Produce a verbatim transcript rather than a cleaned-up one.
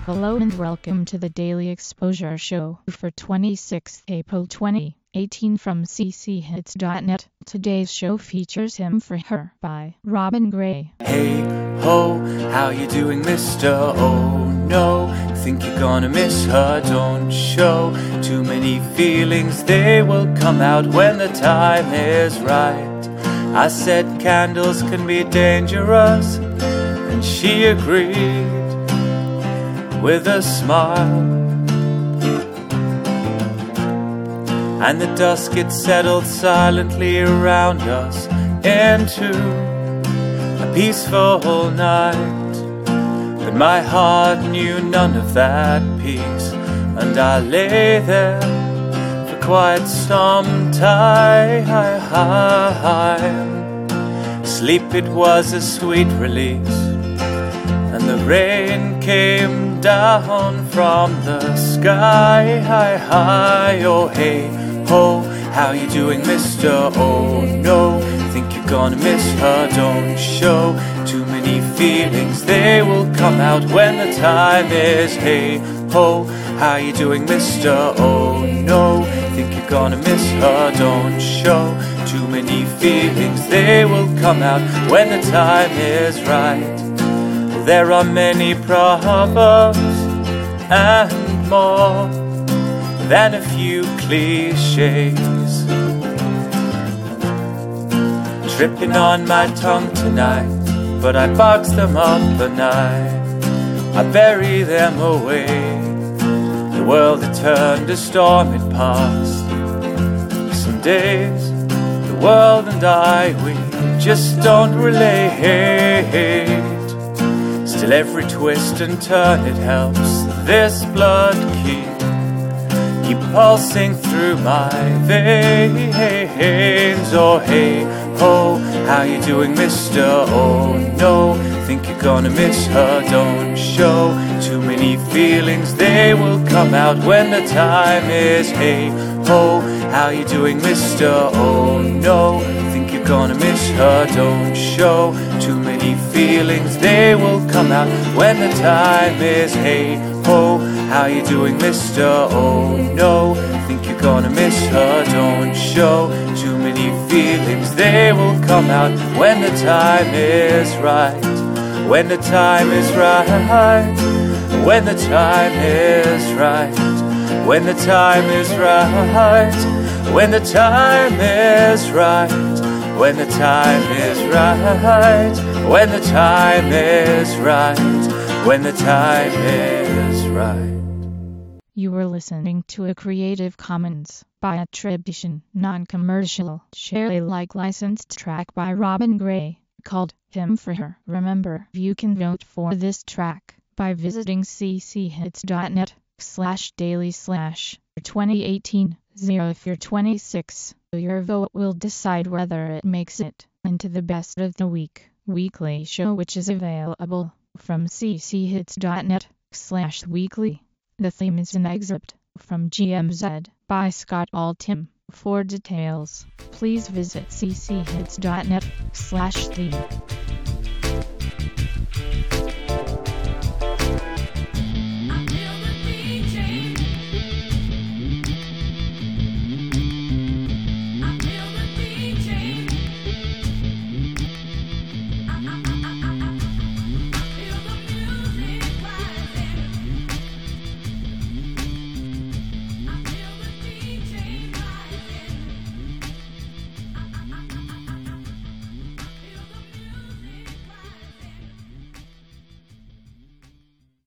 Hello and welcome to the Daily Exposure Show for twenty-sixth April twenty eighteen from c c hits dot net. Today's show features Him for Her by Robin Gray. Hey ho, how you doing, mister? Oh no, think you're gonna miss her, don't show too many feelings, they will come out when the time is right. I said candles can be dangerous, and she agreed with a smile. And the dusk it settled silently around us into a peaceful night. But my heart knew none of that peace, and I lay there for quite some time. Sleep, it was a sweet release, and the rain came down from the sky. Oh hey ho, how you doing, mister? Oh no, think you're gonna miss her, don't show too many feelings, they will come out when the time is. Hey ho, how you doing, mister? Oh no, think you're gonna miss her, don't show too many feelings, they will come out when the time is right. There are many proverbs and more than a few cliches tripping on my tongue tonight, but I box them up at night, I bury them away. The world had turned a storm, it passed. Some days the world and I, we just don't relate. Still every twist and turn it helps this blood keep Keep pulsing through my veins. Oh hey ho, how you doing, mister? Oh no, think you're gonna miss her, don't show too many feelings, they will come out when the time is. Hey ho, how you doing, mister? Oh no, think you're gonna miss her, don't show too many feelings, they will come out when the time is. Hey ho, how you doing, mister? Oh no, think you're gonna miss her, don't show too many feelings, they will come out when the time is right. When the time is right. When the time is right. When the time is right. When the time is right. When the time is right. When the time is right. When the time is right. You were listening to a Creative Commons by attribution, non-commercial, share Alike licensed track by Robin Gray, called Him for Her. Remember, you can vote for this track by visiting c c hits dot net slash daily slash twenty eighteen zero. If you're twenty-six, your vote will decide whether it makes it into the best of the week weekly show, which is available from c c hits dot net slash weekly. The theme is an excerpt from G M Z by Scott Altham. For details, please visit c c hits dot net slash theme.